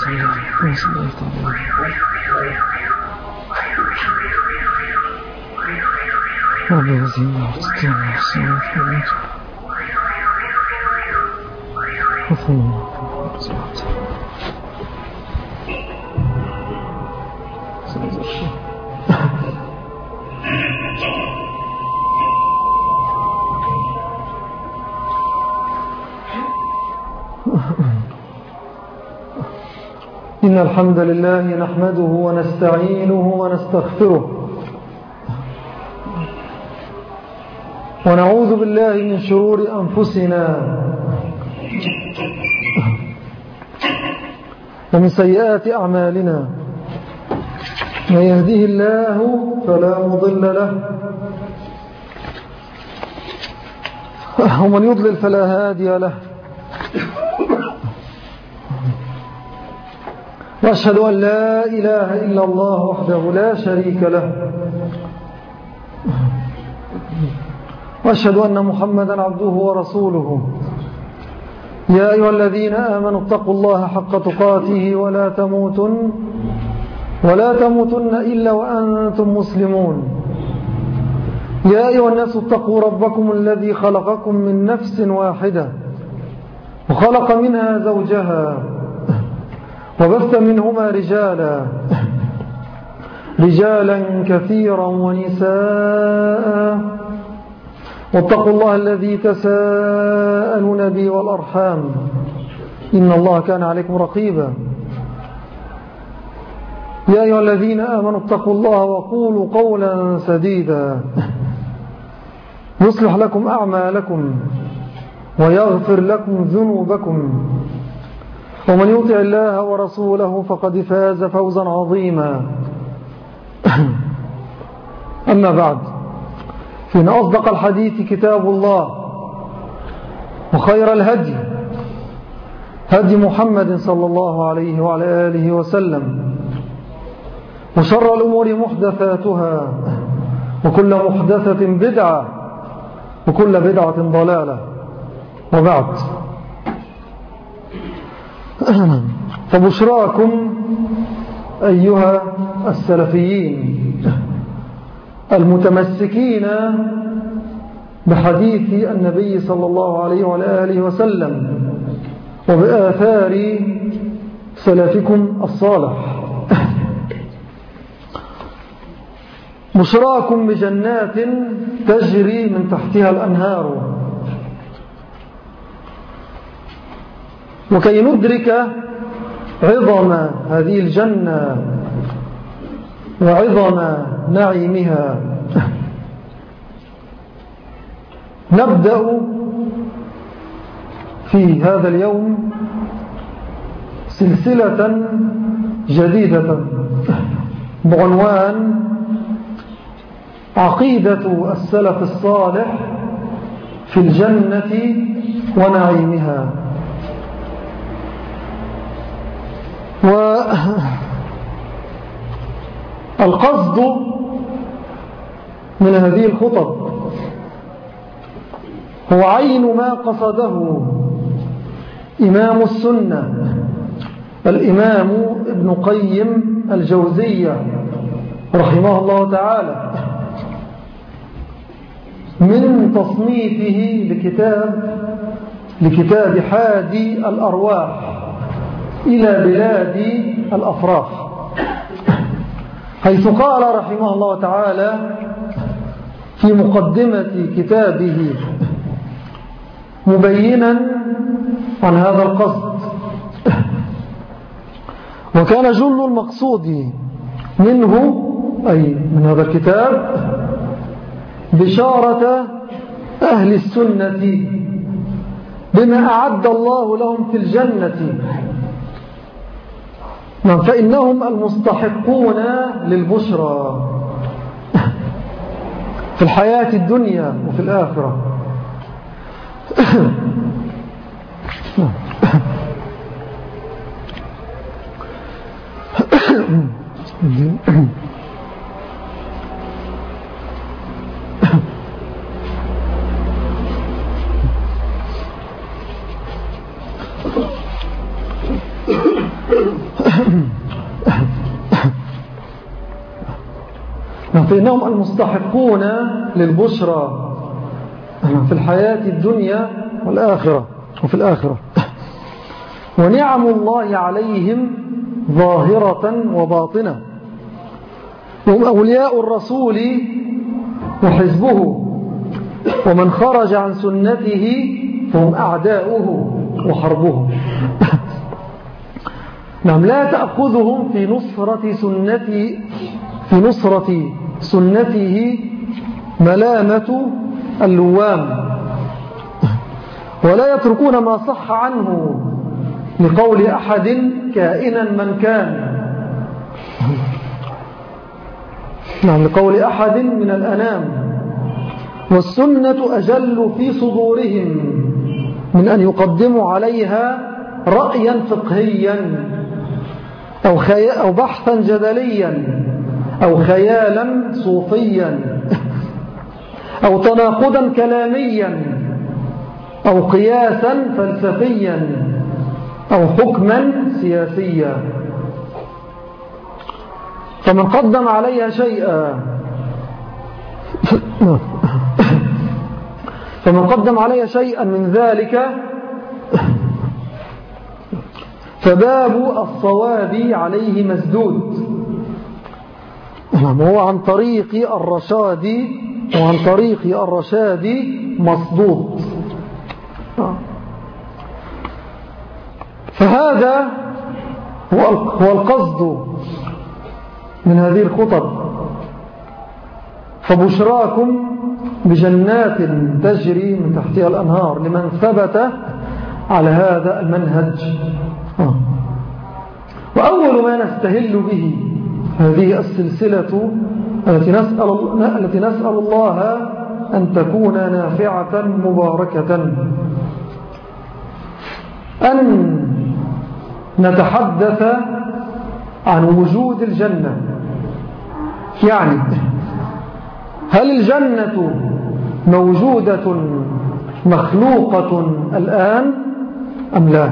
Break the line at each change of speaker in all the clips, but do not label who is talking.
إن الحمد لله نحمده ونستعينه ونستغفره ونعوذ بالله من شرور أنفسنا ومن سيئات أعمالنا. من يهده الله فلا مضل له ومن يضلل فلا هادي له. وأشهد أن لا إله إلا الله وحده لا شريك له، وأشهد أن محمدا عبده ورسوله. يا أيها الذين آمنوا اتقوا الله حق تقاته ولا تموتن إلا وأنتم مسلمون. يا أيها الناس اتقوا ربكم الذي خلقكم من نفس واحدة وخلق منها زوجها وبث منهما رجالا كثيرا ونساء. واتقوا الله الذي تساءلون به والأرحام إن الله كان عليكم رقيبا. يا أيها الذين آمنوا اتقوا الله وقولوا قولا سديدا يصلح لكم أعمالكم ويغفر لكم ذنوبكم، ومن يطع الله ورسوله فقد فاز فوزا عظيما. أما بعد، فإن أصدق الحديث كتاب الله، وخير الهدي هدي محمد صلى الله عليه وعلى آله وسلم، وشر الأمور محدثاتها، وكل محدثة بدعة، وكل بدعة ضلالة. وبعد، فبشراكم أيها السلفيين المتمسكين بحديث النبي صلى الله عليه وعلى آله وسلم وبآثار سلفكم الصالح، بشراكم بجنات تجري من تحتها الأنهار. وكي ندرك عظم هذه الجنة وعظم نعيمها، نبدأ في هذا اليوم سلسلة جديدة بعنوان عقيدة السلف الصالح في الجنة ونعيمها. والقصد من هذه الخطب هو عين ما قصده إمام السنة الإمام ابن قيم الجوزية رحمه الله تعالى من تصنيفه لكتاب حادي الأرواح إلى بلاد الأفراح، حيث قال رحمه الله تعالى في مقدمة كتابه مبينا عن هذا القصد: وكان جل المقصود منه، أي من هذا الكتاب، بشارة أهل السنة بما أعد الله لهم في الجنة، فإنهم المستحقون للبشرى في الحياة الدنيا وفي الآخرة. فإنهم المستحقون للبشرى في الحياة الدنيا والآخرة وفي الآخرة، ونعم الله عليهم ظاهرة وباطنة، هم أولياء الرسول وحزبه، ومن خرج عن سنته فهم أعداؤه وحربه. نعم، لا تأخذهم في نصرة سنته ملامة اللوام، ولا يتركون ما صح عنه لقول أحد كائنا من كان. نعم، لقول أحد من الأنام. والسنة أجل في صدورهم من أن يقدموا عليها رأيا فقهيا أو بحثا جدليا أو خيالا صوفيا أو تناقضا كلاميا أو قياسا فلسفيا أو حكما سياسيا. فمن قدم عليها شيئا من ذلك فباب الصواب عليه مسدود، وهو عن طريق الرشاد مصدود. فهذا هو القصد من هذه الخطب. فبشراكم بجنات تجري من تحتها الأنهار لمن ثبت على هذا المنهج. وأول ما نستهل به هذه السلسلة التي نسأل الله أن تكون نافعة مباركة، أن نتحدث عن وجود الجنة. يعني هل الجنة موجودة مخلوقة الآن أم لا؟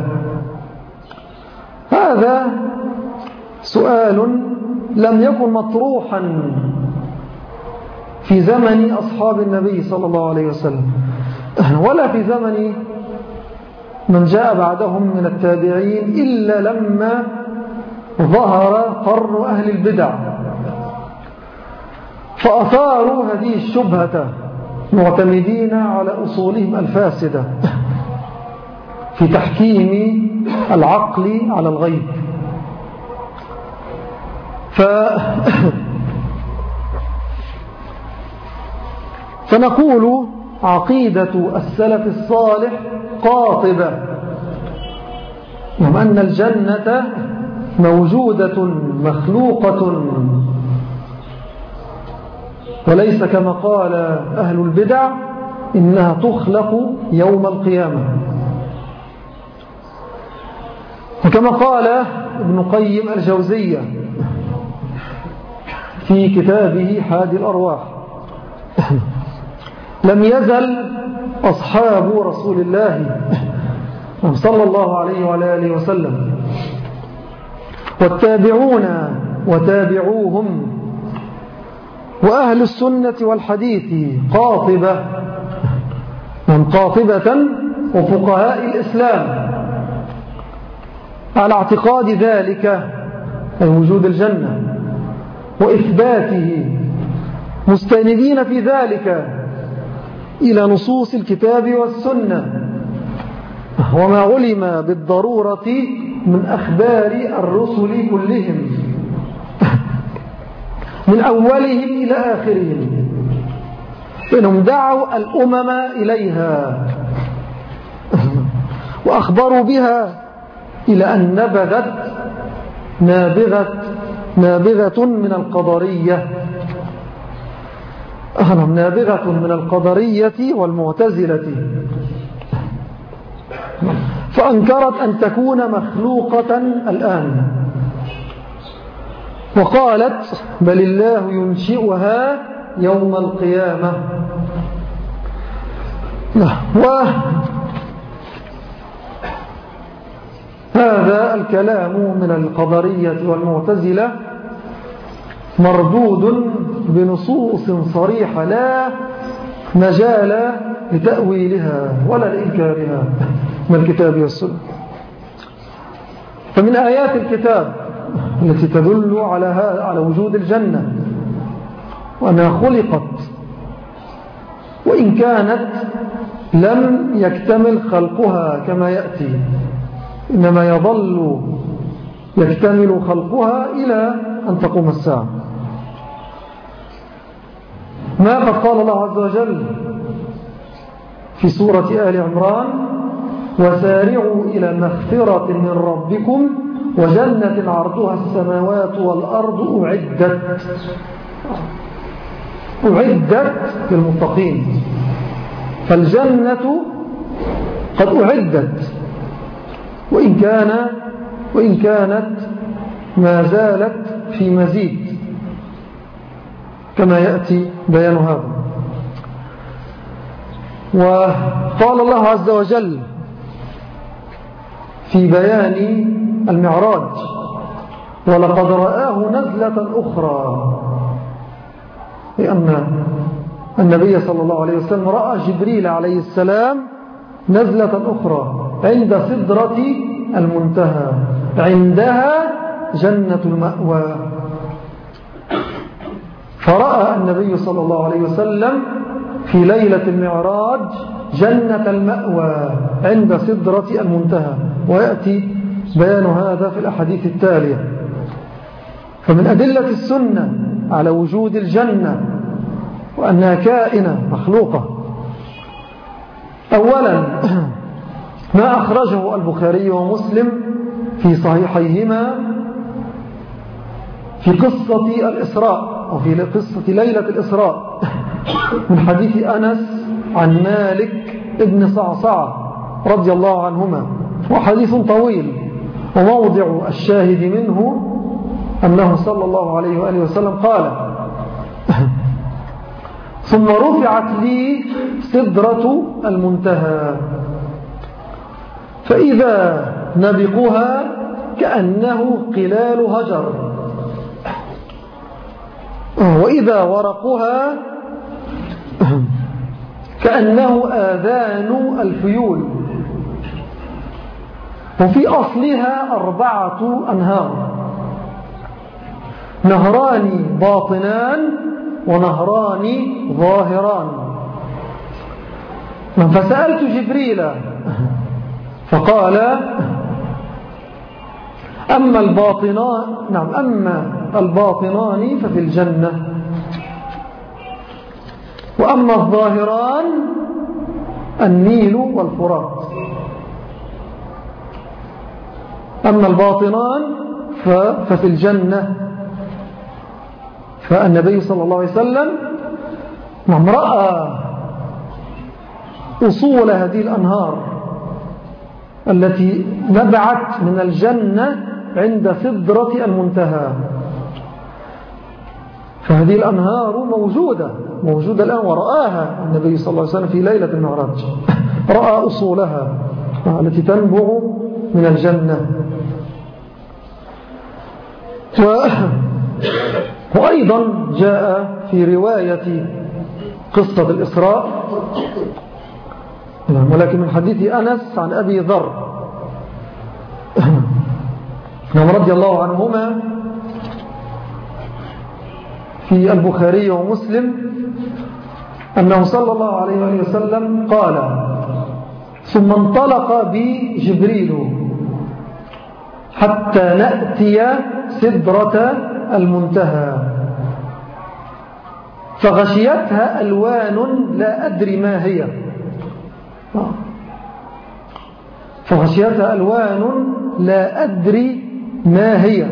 هذا سؤال لم يكن مطروحا في زمن أصحاب النبي صلى الله عليه وسلم، ولا في زمن من جاء بعدهم من التابعين، إلا لما ظهر قرن أهل البدع فأثاروا هذه الشبهة معتمدين على أصولهم الفاسدة في تحكيم العقل على الغيب. فنقول عقيدة السلف الصالح قاطبة، وأن الجنة موجودة مخلوقة وليس كما قال أهل البدع إنها تخلق يوم القيامة. وكما قال ابن قيم الجوزية في كتابه حادي الأرواح: لم يزل أصحاب رسول الله صلى الله عليه وعلى آله وسلم والتابعون وتابعوهم وأهل السنة والحديث قاطبة وفقهاء الإسلام على اعتقاد ذلك، أي وجود الجنة وإثباته، مستندين في ذلك إلى نصوص الكتاب والسنة وما علم بالضرورة من أخبار الرسل كلهم من أولهم إلى آخرهم، فإنهم دعوا الأمم إليها وأخبروا بها إلى أن نبغت نابغة من القدرية، نابغة من القدرية والمعتزلة، فأنكرت أن تكون مخلوقة الآن، وقالت بل الله ينشئها يوم القيامة. هذا الكلام من القدرية والمعتزلة مردود بنصوص صريحة لا مجال لتأويلها ولا لإنكارها من الكتاب والسنة. فمن آيات الكتاب التي تدل على وجود الجنة وأنها خلقت وإن كانت لم يكتمل خلقها كما يأتي، إنما يظل يكتمل خلقها إلى أن تقوم الساعة. ما قد قال الله عز وجل في سورة آل عمران: وسارعوا إلى مغفرة من ربكم وجنة عرضها السماوات والأرض أعدت للمتقين. فالجنة قد أعدت وإن كانت ما زالت في مزيد كما يأتي بيان هذا. وقال الله عز وجل في بيان المعراج: ولقد رآه نزلة أخرى، لأن النبي صلى الله عليه وسلم رأى جبريل عليه السلام نزلة أخرى عند سدرة المنتهى، عندها جنة المأوى. فرأى النبي صلى الله عليه وسلم في ليلة المعراج جنة المأوى عند سدرة المنتهى، ويأتي بيان هذا في الأحاديث التالية. فمن أدلة السنة على وجود الجنة وأنها كائنة مخلوقة، أولا ما أخرجه البخاري ومسلم في صحيحيهما في قصة الإسراء أو في قصة ليلة الإسراء من حديث أنس عن مالك ابن صعصعة رضي الله عنهما، وحديث طويل، وموضع الشاهد منه أنه صلى الله عليه وآله وسلم قال: ثم رفعت لي سدرة المنتهى فإذا نبقها كأنه قلال هجر، وإذا ورقها كأنه آذان الفيول، وفي أصلها 4 أنهار، نهران باطنان ونهران ظاهران. فسألت جبريل فقال: أما الباطنان ففي الجنة، وأما الظاهران النيل والفرات. أما الباطنان ففي الجنة. فالنبي صلى الله عليه وسلم رأى أصول هذه الأنهار التي نبعت من الجنة عند سدرة المنتهى. فهذه الأنهار موجودة الآن، ورآها النبي صلى الله عليه وسلم في ليلة المعراج، رأى أصولها التي تنبع من الجنة. وأيضا جاء في رواية قصة الإسراء، ولكن من حديث أنس عن أبي ذر رضي الله عنهما في البخاري ومسلم أنه صلى الله عليه وسلم قال: ثم انطلق بي جبريل حتى نأتي سدرة المنتهى فغشيتها ألوان لا أدري ما هي، فغشيتها ألوان لا أدري ما هي.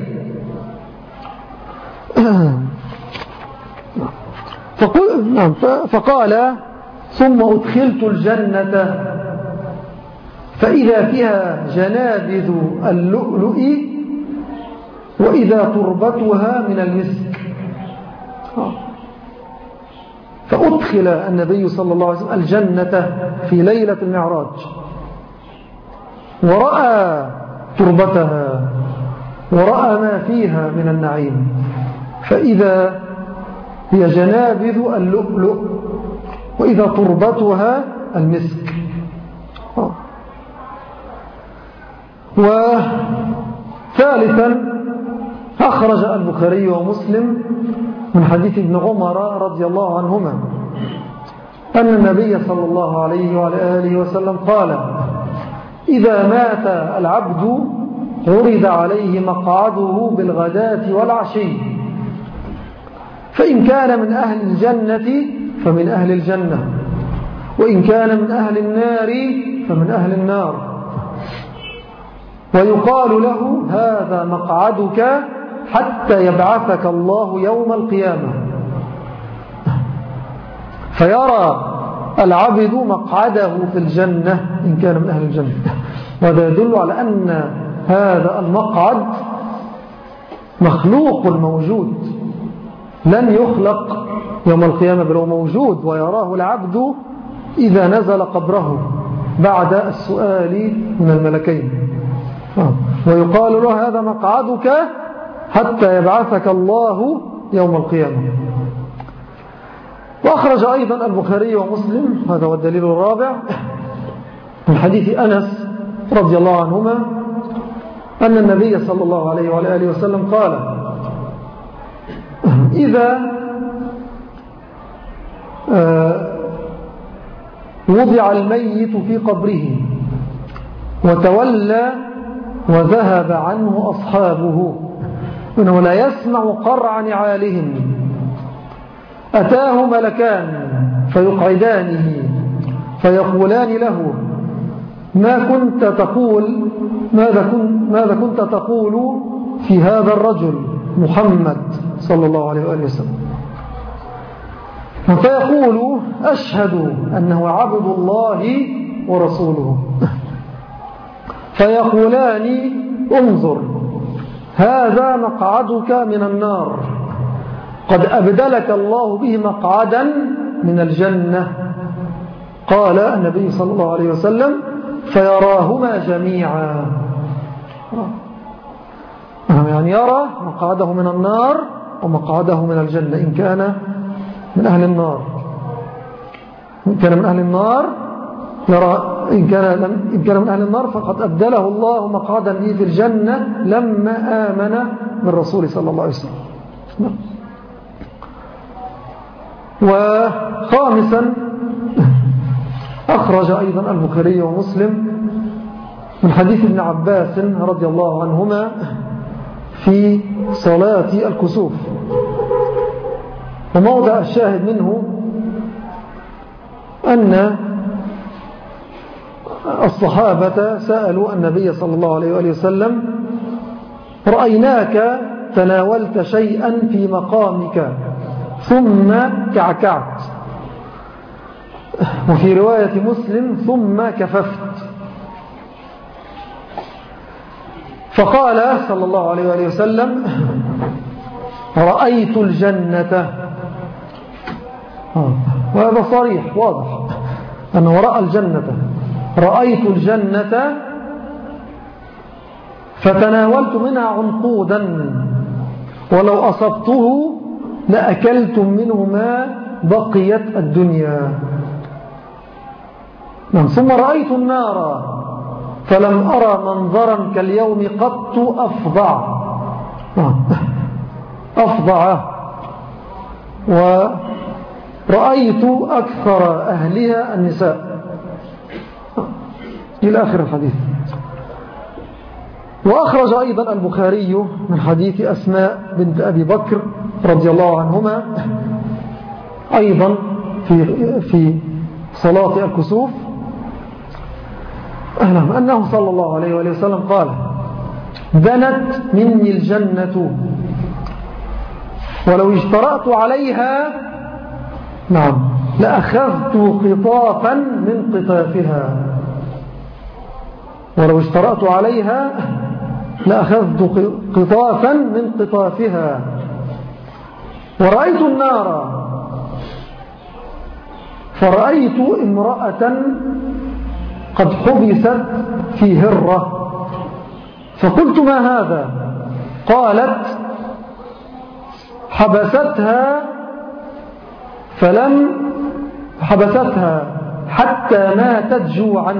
فقال: ثم أدخلت الجنة فإذا فيها جنابذ اللؤلؤ وإذا تربتها من المسك. فأدخل النبي صلى الله عليه وسلم الجنة في ليلة المعراج ورأى تربتها ورأى ما فيها من النعيم، فإذا هي جنابذ اللؤلؤ، وإذا تربتها المسك. وثالثا أخرج البخاري ومسلم من حديث ابن عمر رضي الله عنهما أن النبي صلى الله عليه وعلى آله وسلم قال: إذا مات العبد عرض عليه مقعده بالغداة والعشي، فإن كان من أهل الجنة فمن أهل الجنة، وإن كان من أهل النار فمن أهل النار، ويقال له: هذا مقعدك حتى يبعثك الله يوم القيامة. فيرى العبد مقعده في الجنة إن كان من أهل الجنة. وهذا يدل على أن هذا المقعد مخلوق موجود، لن يخلق يوم القيامة، بل هو موجود ويراه العبد إذا نزل قبره بعد السؤال من الملكين. ويقال له: هذا مقعدك حتى يبعثك الله يوم القيامة. وأخرج أيضا البخاري ومسلم، هذا هو الدليل الرابع، من حديث أنس رضي الله عنهما أن النبي صلى الله عليه وعلى آله وسلم قال: إذا وضع الميت في قبره وتولى وذهب عنه أصحابه إنه لا يسمع قرع نعالهم، أتاه ملكان فيقعدانه فيقولان له: ماذا كنت تقول في هذا الرجل محمد صلى الله عليه وآله وسلم؟ فيقول: أشهد أنه عبد الله ورسوله. فيقولان: انظر، هذا مقعدك من النار، قد أبدلك الله به مقعدا من الجنة. قال النبي صلى الله عليه وسلم: فيراهما جميعا، يعني يرى مقعده من النار ومقعده من الجنة إن كان من أهل النار. إن كان من أهل النار يرى، إن كان من أهل النار فقد أبدله الله مقعدا لي في الجنة لما آمن بالرسول صلى الله عليه وسلم. وخامسا أخرج أيضا البخاري ومسلم من حديث ابن عباس رضي الله عنهما في صلاة الكسوف، وموضع الشاهد منه أن الصحابة سألوا النبي صلى الله عليه وآله وسلم: رأيناك تناولت شيئا في مقامك ثم كعكعت، وفي رواية مسلم: ثم كففت. فقال صلى الله عليه وآله وسلم: رأيت الجنة. وهذا صريح واضح أنه رأى الجنة. رأيت الجنة فتناولت منها عنقودا، ولو أصبته لأكلتم منه ما بقيت الدنيا. ثم رأيت النار فلم أرى منظرا كاليوم قط أفضع، ورأيت أكثر أهلها النساء، إلى آخر الحديث. وأخرج أيضا البخاري من حديث أسماء بنت أبي بكر رضي الله عنهما أيضا في صلاة الكسوف أنه صلى الله عليه وآله وسلم قال: دنت مني الجنة ولو اشترأت عليها لأخذت قطافا من قطافها، ولو اشترأت عليها لأخذت قطافا من قطافها. ورأيت النار فرأيت امرأة قد حبست في هرة، فقلت: ما هذا؟ قالت: حبستها فلم حبستها حتى ماتت جوعا،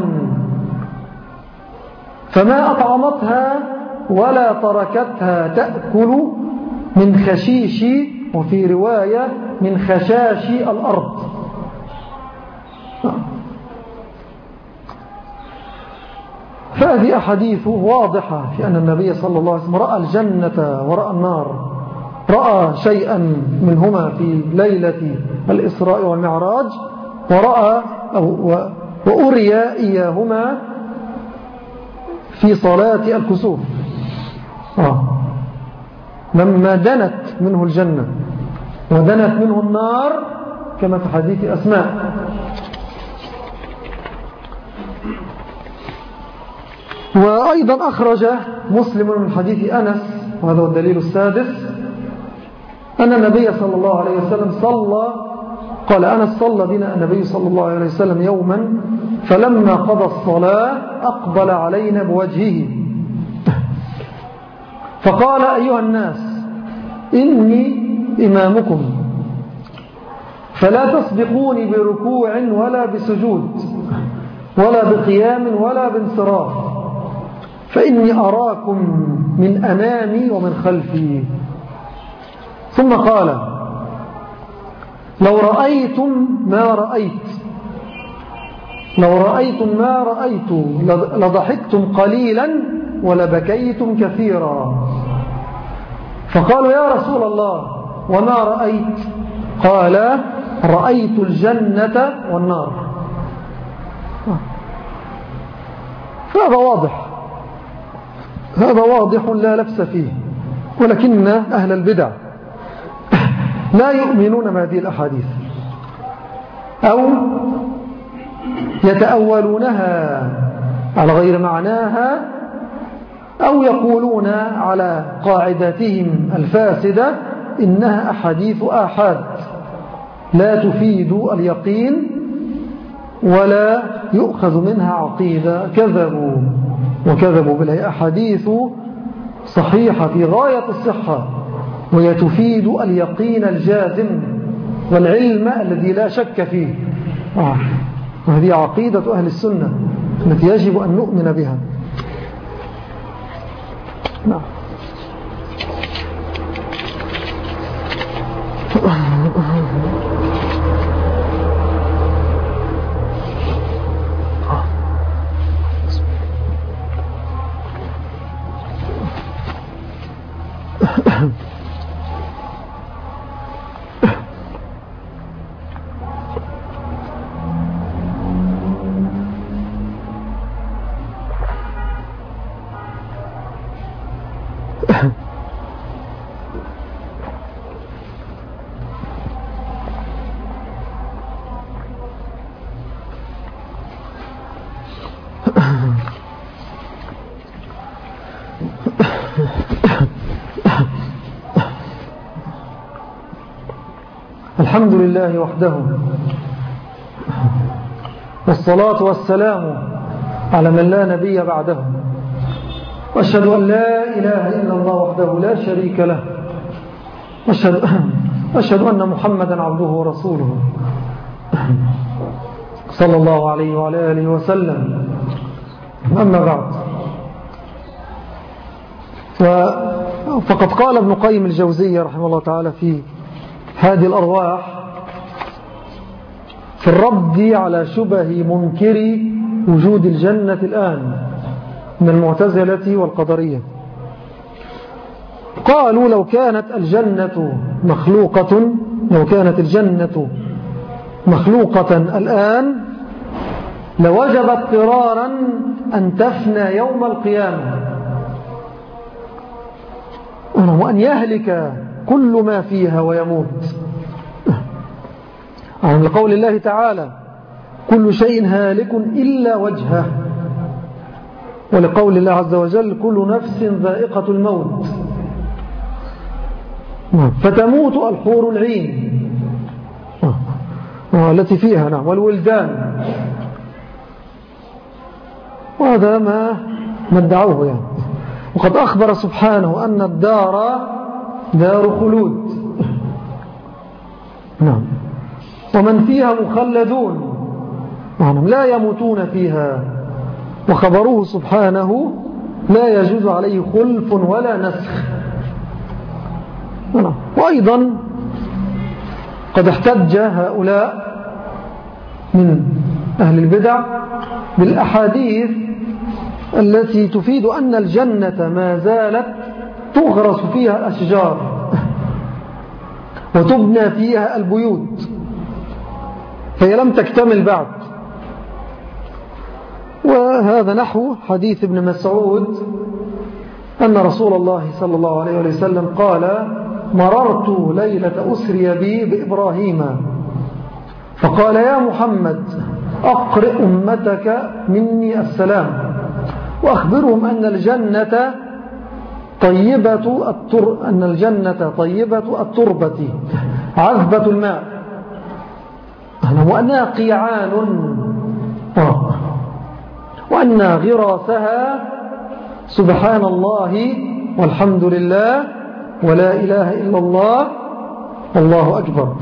فما أطعمتها ولا تركتها تأكل من خشيش، وفي رواية من خشاش الأرض. فهذه أحاديث واضحة في أن النبي صلى الله عليه وسلم رأى الجنة ورأى النار، رأى شيئا منهما في ليلة الإسراء والمعراج، ورأى وأري إياهما في صلاة الكسوف لما دنت منه الجنة ودنت منه النار كما في حديث أسماء. وأيضا أخرج مسلم من حديث أنس، وهذا هو الدليل السادس، أن النبي صلى الله عليه وسلم قال أنس: صلى بنا النبي صلى الله عليه وسلم يوما، فلما قضى الصلاة أقبل علينا بوجهه فقال: أيها الناس، إني إمامكم، فلا تسبقوني بركوع ولا بسجود ولا بقيام ولا بانصراف، فإني أراكم من أمامي ومن خلفي. ثم قال: لو رأيتم ما رأيت لضحكتم قليلا ولبكيتم كثيرا. فقالوا: يا رسول الله، وما رأيت؟ قال: رأيت الجنة والنار. هذا واضح لا لبس فيه، ولكن أهل البدع لا يؤمنون بهذه الأحاديث أو يتأولونها على غير معناها، أو يقولون على قاعدتهم الفاسدة إنها أحاديث آحاد لا تفيد اليقين ولا يؤخذ منها عقيدة. كذبوا بالله. أحاديث صحيحة في غاية الصحة، وهي تفيد اليقين الجازم والعلم الذي لا شك فيه. وهذه عقيدة أهل السنة التي يجب أن نؤمن بها. نعم. الحمد لله وحده، والصلاة والسلام على من لا نبي بعده، وأشهد أن لا إله إلا الله وحده لا شريك له، وأشهد أن محمدا عبده ورسوله صلى الله عليه وعلى آله وسلم. أما بعد، فقد قال ابن قيم الجوزية رحمه الله تعالى في هذه الأرواح في الرد على شبه منكر وجود الجنة الآن من المعتزلة والقدرية، قالوا: لو كانت الجنة مخلوقة الآن لوجب اضطرارا أن تفنى يوم القيامة، وأن يهلك كل ما فيها ويموت. لقول الله تعالى: كل شيء هالك إلا وجهه، ولقول الله عز وجل: كل نفس ذائقة الموت، فتموت الحور العين التي فيها والولدان. وهذا ما ادعوه يعني. وقد أخبر سبحانه أن الدار دار خلود. نعم. ومن فيها مخلدون، يعني لا يموتون فيها، وخبره سبحانه لا يجوز عليه خلف ولا نسخ. وأيضا قد احتج هؤلاء من أهل البدع بالأحاديث التي تفيد أن الجنة ما زالت تغرس فيها الأشجار وتبنى فيها البيوت، فهي لم تكتمل بعد. وهذا نحو حديث ابن مسعود أن رسول الله صلى الله عليه وسلم قال: مررت ليلة أسري بي بإبراهيم فقال: يا محمد أقرئ أمتك مني السلام وأخبرهم أن الجنة طيبة التربة عذبة الماء وأنها قيعان وأن غراسها سبحان الله والحمد لله ولا إله إلا الله والله أكبر.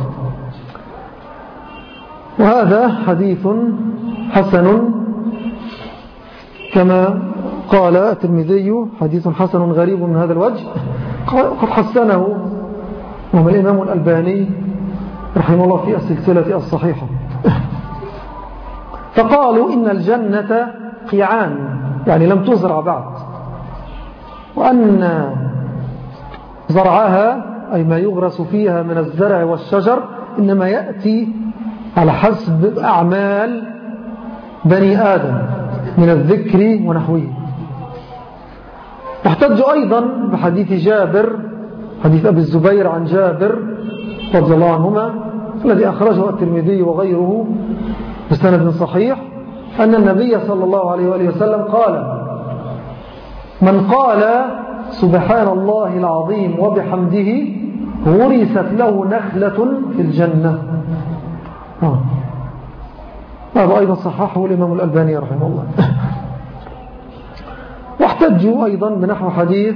وهذا حديث حسن كما قال الترمذي، حديث حسن غريب من هذا الوجه، قد حسنه الإمام الألباني رحمه الله في السلسلة الصحيحة. فقالوا إن الجنة قيعان، يعني لم تزرع بعد، وأن زرعها أي ما يغرس فيها من الزرع والشجر إنما يأتي على حسب أعمال بني آدم من الذكر ونحوه. احتج أيضا بحديث جابر، حديث أبي الزبير عن جابر رضي الله عنهما الذي أخرجه الترمذي وغيره بسند صحيح، أن النبي صلى الله عليه وآله وسلم قال: من قال سبحان الله العظيم وبحمده غرست له نخلة في الجنة. هذا أيضا صححه الإمام الألباني رحمه الله. واحتجوا أيضا بنحو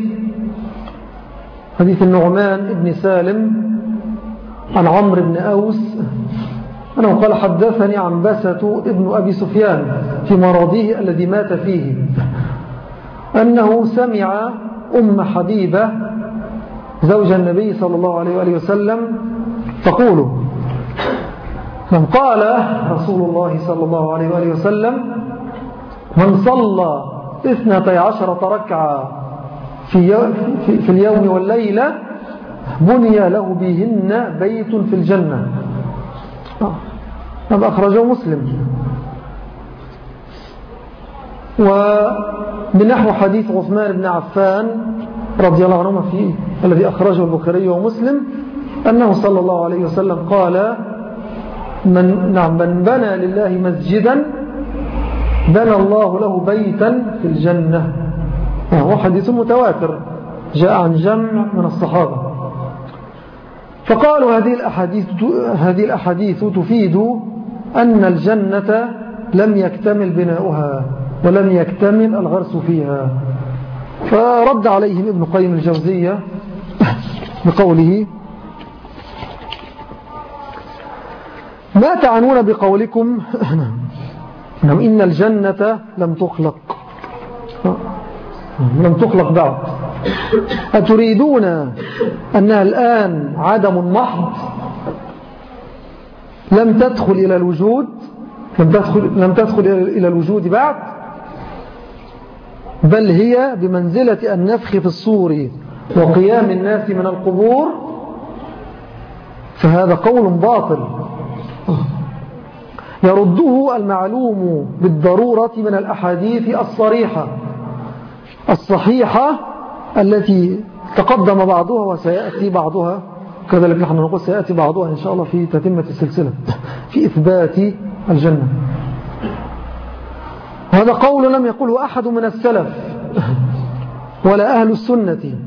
حديث النعمان بن سالم عن عمرو بن أوس أنه قال: حدثني عنبسة ابن أبي سفيان في مرضه الذي مات فيه أنه سمع أم حبيبة زوج النبي صلى الله عليه وآله وسلم تقول: من قال رسول الله صلى الله عليه وآله وسلم: من صلى 12 ركعة في اليوم والليلة بني له بهن بيت في الجنة. هذا أخرجه مسلم. وبنحو حديث عثمان بن عفان رضي الله عنهما فيه الذي أخرجه البخاري ومسلم أنه صلى الله عليه وسلم قال: من بنى لله مسجدا بنى الله له بيتا في الجنة. وهو حديث متواتر جاء عن جمع من الصحابة. فقالوا هذه الأحاديث تفيد أن الجنة لم يكتمل بناؤها ولم يكتمل الغرس فيها. فرد عليهم ابن قيم الجوزية بقوله: ما تعنون بقولكم إن الجنة لم تخلق بعد؟ أتريدون أنها الآن عدم محض لم تدخل إلى الوجود، لم تدخل إلى الوجود بعد، بل هي بمنزلة النفخ في الصور وقيام الناس من القبور؟ فهذا قول باطل يرده المعلوم بالضرورة من الأحاديث الصريحة الصحيحة التي تقدم بعضها وسيأتي بعضها، كذلك نحن نقول سيأتي بعضها إن شاء الله في تتمة السلسلة في إثبات الجنة. هذا قول لم يقله أحد من السلف ولا أهل السنة،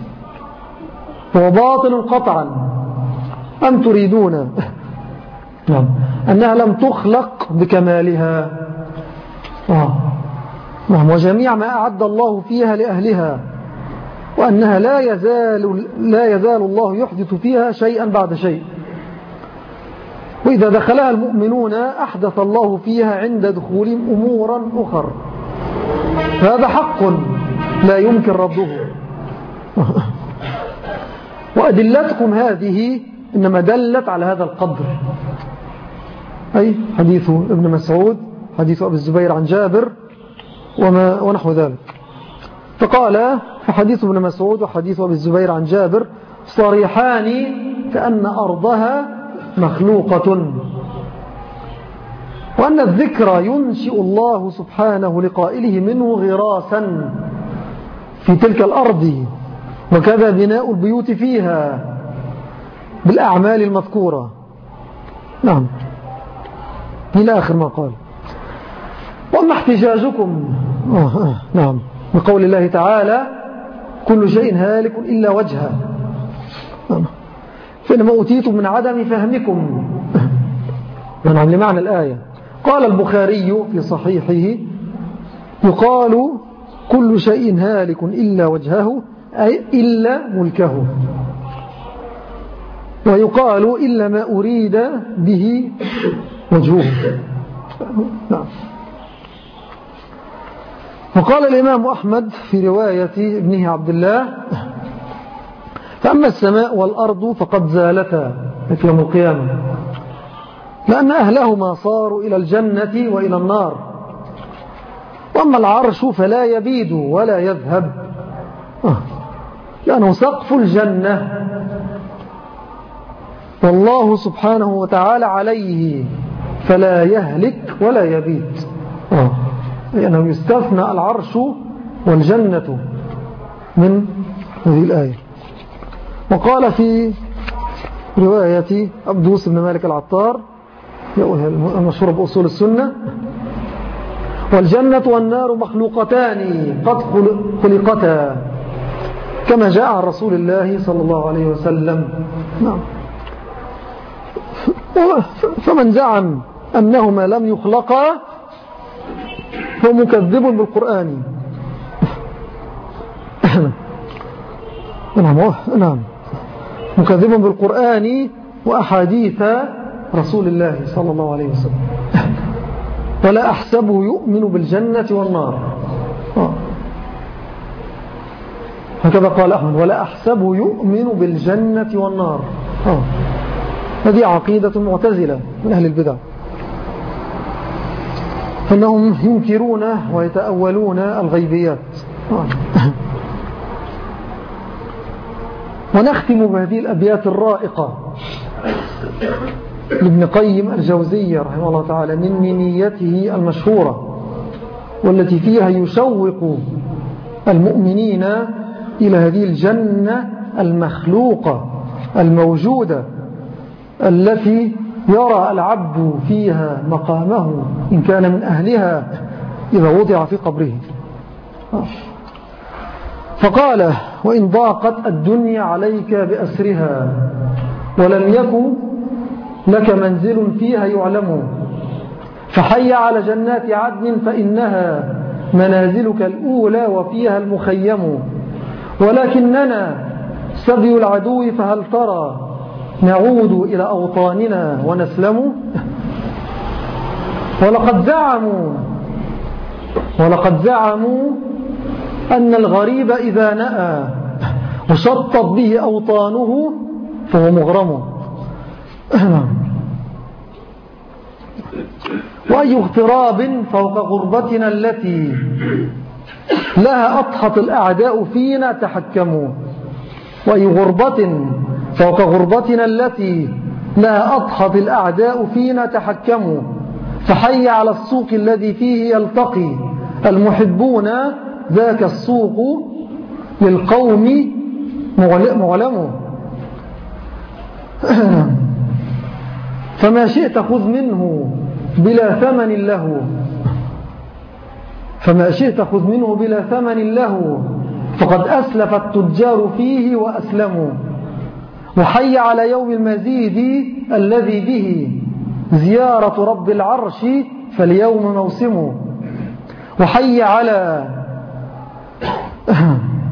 هو باطل قطعا. أم تريدون أنها لم تخلق بكمالها وجميع ما أعد الله فيها لأهلها، وأنها لا يزال الله يحدث فيها شيئا بعد شيء، وإذا دخلها المؤمنون أحدث الله فيها عند دخولهم أمورا أخر. هذا حق لا يمكن رده. وأدلتكم هذه إنما دلت على هذا القدر، أي حديث ابن مسعود، حديث أبي الزبير عن جابر ونحو ذلك. فقال فحديث ابن مسعود وحديث أبي الزبير عن جابر صريحان كأن أرضها مخلوقة، وأن الذكر ينشئ الله سبحانه لقائله منه غراسا في تلك الأرض، وكذا بناء البيوت فيها بالأعمال المذكورة. نعم، إلى آخر ما قال. وأما احتجاجكم نعم بقول الله تعالى كل شيء هالك إلا وجهه، فإنما أوتيتم من عدم فهمكم نعم لمعنى الآية. قال البخاري في صحيحه يقال كل شيء هالك إلا وجهه أي إلا ملكه، ويقال إلا ما أريد به وجهه. نعم. وقال الإمام أحمد في رواية ابنه عبد الله فأما السماء والأرض فقد زالتا في يوم القيامة، لأن أهلهما صاروا إلى الجنة وإلى النار، وأما العرش فلا يبيد ولا يذهب لأنه سقف الجنة، والله سبحانه وتعالى عليه فلا يهلك ولا يبيد، لأنه يستثنى العرش والجنة من هذه الآية. وقال في رواية عبدوس بن مالك العطار المشهور بأصول السنة والجنة والنار مخلوقتان قد خلقتا كما جاء عن رسول الله صلى الله عليه وسلم. فمن زعم أنهما لم يخلقا هو مكذب بالقرآن. نعم مكذب بالقرآن وأحاديث رسول الله صلى الله عليه وسلم. ولا أحسبه يؤمن بالجنة والنار، هكذا قال أحمد، ولا أحسبه يؤمن بالجنة والنار. هذه عقيدة معتزلة من أهل البدع، فإنهم ينكرون ويتأولون الغيبيات. ونختم بهذه الأبيات الرائقة لابن قيم الجوزية رحمه الله تعالى من نيته المشهورة، والتي فيها يشوق المؤمنين إلى هذه الجنة المخلوقة الموجودة التي يرى العبد فيها مقامه إن كان من أهلها إذا وضع في قبره. فقال وإن ضاقت الدنيا عليك بأسرها ولم يكن لك منزل فيها يعلم، فحي على جنات عدن فإنها منازلك الأولى وفيها المخيم، ولكننا سبي العدو فهل ترى نعود إلى أوطاننا ونسلم. ولقد زعموا أن الغريب إذا نأى وشطت به أوطانه فهو مغرم. وأي اغتراب فوق غربتنا التي لها أضحت الأعداء فينا تحكموا، وأي غربة فوق غربتنا التي لها أضحت الأعداء فينا تحكموا، فحي على السوق الذي فيه يلتقي المحبون ذاك السوق للقوم معلم. فما شئت خذ منه بلا ثمن له، فما شئت خذ منه بلا ثمن له، فقد أسلف التجار فيه وأسلموا. وحي على يوم المزيد الذي به زيارة رب العرش فاليوم موسم. وحي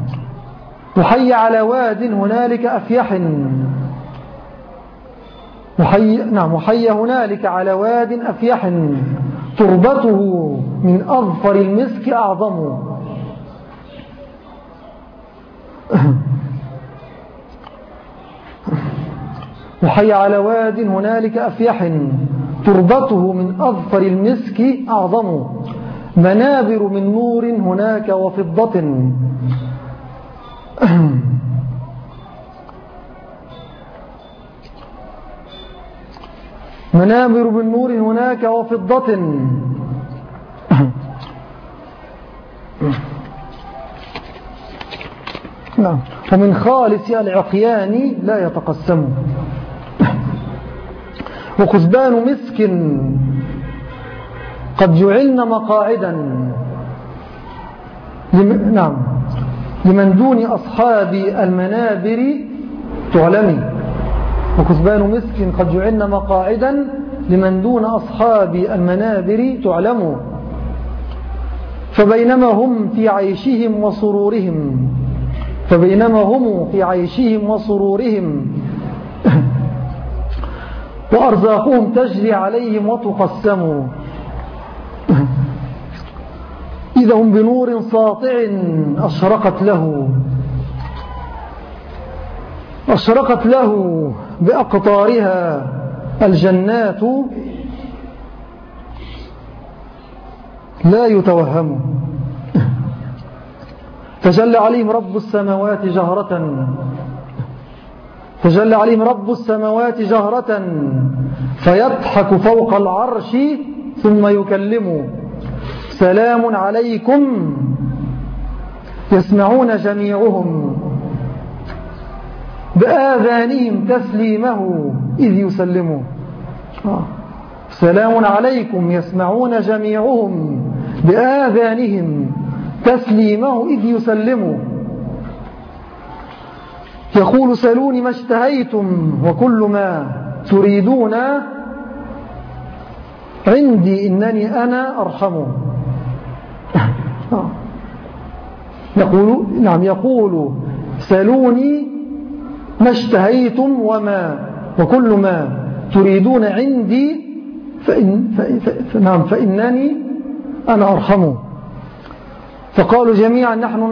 على واد هنالك أفيح، وحي هنالك على واد أفيح تربته من أظفر المسك أعظم. وحي على واد هنالك أفيح تربته من أظفر المسك أعظم. منابر من نور هناك وفضة. منابر من نور هناك وفضة. ومن خالص العقيان لا يتقسم. وكثبان مسك قد جعلن مقاعدا لمن دون أصحاب المنابر تعلمي. وكثبان مسك قد جعلن مقاعدا لمن دون أصحاب المنابر تعلموا. فبينما هم في عيشهم وسرورهم وأرزاقهم تجري عليهم وتقسم. إذا هم بنور ساطع أشرقت له بأقطارها الجنات لا يتوهم. تجلى عليهم رب السماوات جهرة فيضحك فوق العرش ثم يكلم. سلام عليكم يسمعون جميعهم بآذانهم تسليمه إذ يسلموا. سلام عليكم يسمعون جميعهم بآذانهم تسليمه إذ يسلموا. يقول سلوني ما اشتهيتم وكل ما تريدون عندي إنني أنا أرحم. يقول سلوني ما اشتهيتم وكل ما تريدون عندي فإنني أنا أرحم. فقالوا جميعا نحن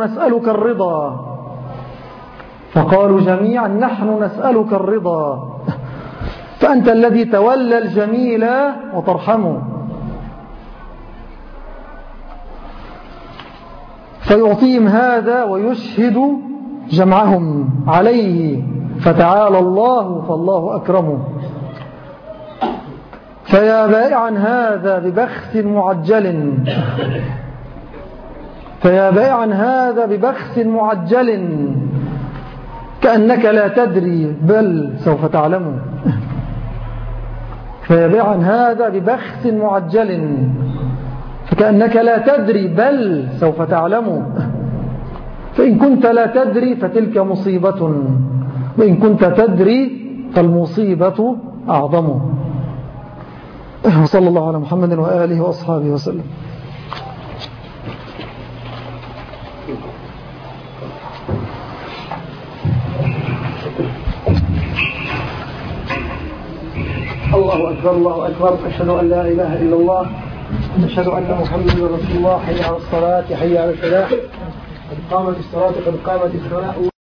نسألك الرضا فأنت الذي تولى الجميل وترحمه. فيعطيهم هذا ويشهد جمعهم عليه فتعالى الله فالله أكرمه. فيا بائعا هذا ببخس معجل كأنك لا تدري بل سوف تعلم. فيا بائعا هذا ببخس معجل فكأنك لا تدري بل سوف تعلم. فإن كنت لا تدري فتلك مصيبة وإن كنت تدري فالمصيبة أعظم. وصلى الله على محمد وآله وأصحابه وسلم.
الله أكبر الله أكبر. أشهد أن لا إله إلا الله أشهد أن محمدا رسول الله. حي على الصلاة حي على الفلاح قد قامت الصلاة قد قامت الصلاة.